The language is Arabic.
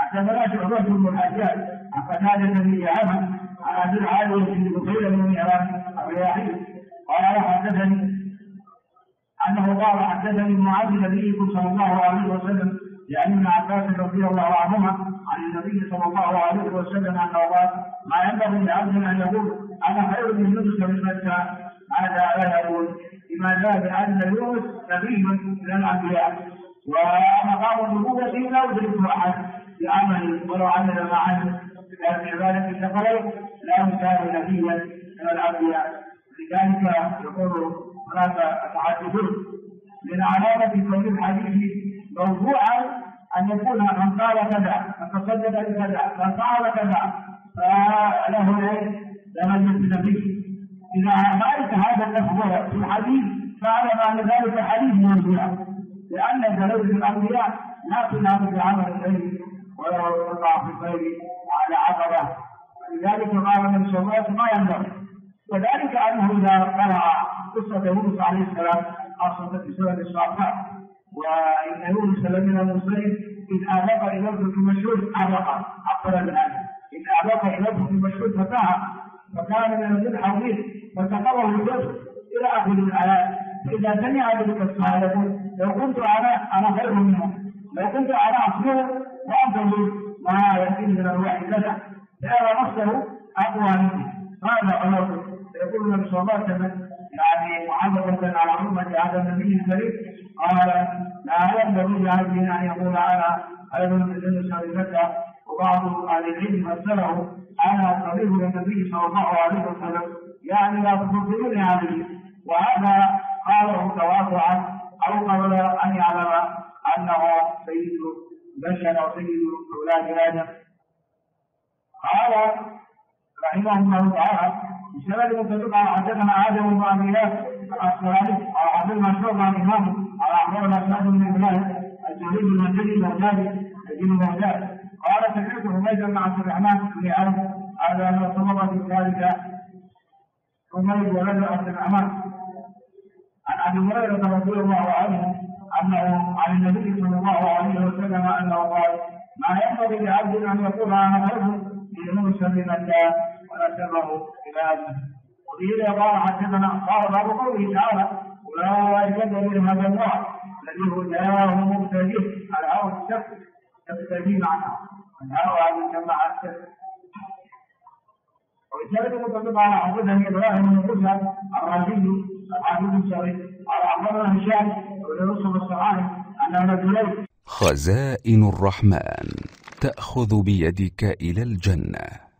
حدثنا شعبة بن الحجاج عن قتادة بن دعامة عن أبي العالية بن بخير بن مهران الرياحي قال حدثني أنه قال حدثني معاذ نبيكم صلى الله عليه وسلم يعني ابن عباس رضي الله عنهما عن النبي صلى الله عليه وسلم أنه قال ما ينبغي لعبد أن يقول أنا خير من يونس بن متى هذا لا يقول لماذا؟ لأن يونس نبي من الأنبياء ومقام النبوة لا يدرك أحد بعمل ولو عمل ما عمل لأن عبادة الثقلين لا يساوي نبيا من الأنبياء. لذلك يقول هناك متحدثون من علامة كون الحديث موضوعا أن يكون من قال كذا من تصدق بكذا من فعل كذا فله درجة النبي. إذا رأيت هذا اللفظ في الحديث فاعلم أن ذلك حديث موضوع، لأن دليل الأنبياء لا تنام بعمل الليل ولا يقع في الليل على عقبة. لذلك قال النبي صلى الله عليه وسلم ما ينبغي. وذلك أنه إذا قرأ قصة يونس عليه السلام خاصة في سورة الصافات وإن يونس لمن المرسلين إذ آبق إلى الفلك المشهود عقل الآية إذ آبق إلى الفلك المشهود فتاها فكان من الذل حظيظ فسقطه الجسد إلى آخر الآيات. فإذا سمع ذلك الصحابة لو كنت أنا خير منه، لو كنت أنا أصبر وأنتظر ما يأتي من الوحي كذا فيرى نفسه أقوى منه. هذا أمر يقول النبي صلى الله عليه وسلم يعني محافظة على حرمة هذا النبي الكريم قال لا ينبغي لعبد أن يقول أنا خير من يونس بن متى. وبعض أهل العلم مثله أنا قريب للنبي صلى الله عليه وسلم يعني لا تفضلوني عليه، وهذا قاله تواضعا أو قبل أن يعلم أنه سيد بشر أو سيد أولاد آدم. قال رحمه الله تعالى بسبب متفق على حدثنا آدم بن أبي ياسر الأصفهاني على حدثنا شعبة عن إمامه على أخبرنا سعد بن إبراهيم الزهري المنزلي المغدادي قال سمعت حميدا بن عبد الرحمن بن عوف هذا ما صبر في ذلك حميد ولد عبد الرحمن عن أبي هريرة رضي الله عنه أنه عن النبي صلى الله عليه وسلم أنه قال ما ينبغي لعبد أن يقول أنا خير من يونس بن متى ونسبه إلى أبيه. وقيل قال حدثنا قال باب قوله تعالى أولئك الذين هدى الله الذي هداه مبتدئ الهوى الشك تبتدي معناه الهوى من جمع الشك. وبسبب متفق على حدثني إبراهيم بن موسى الرازي الحافظ الشريف على أخبرنا هشام بن يوسف الصحابي أن رجلين خزائن الرحمن تأخذ بيدك إلى الجنة.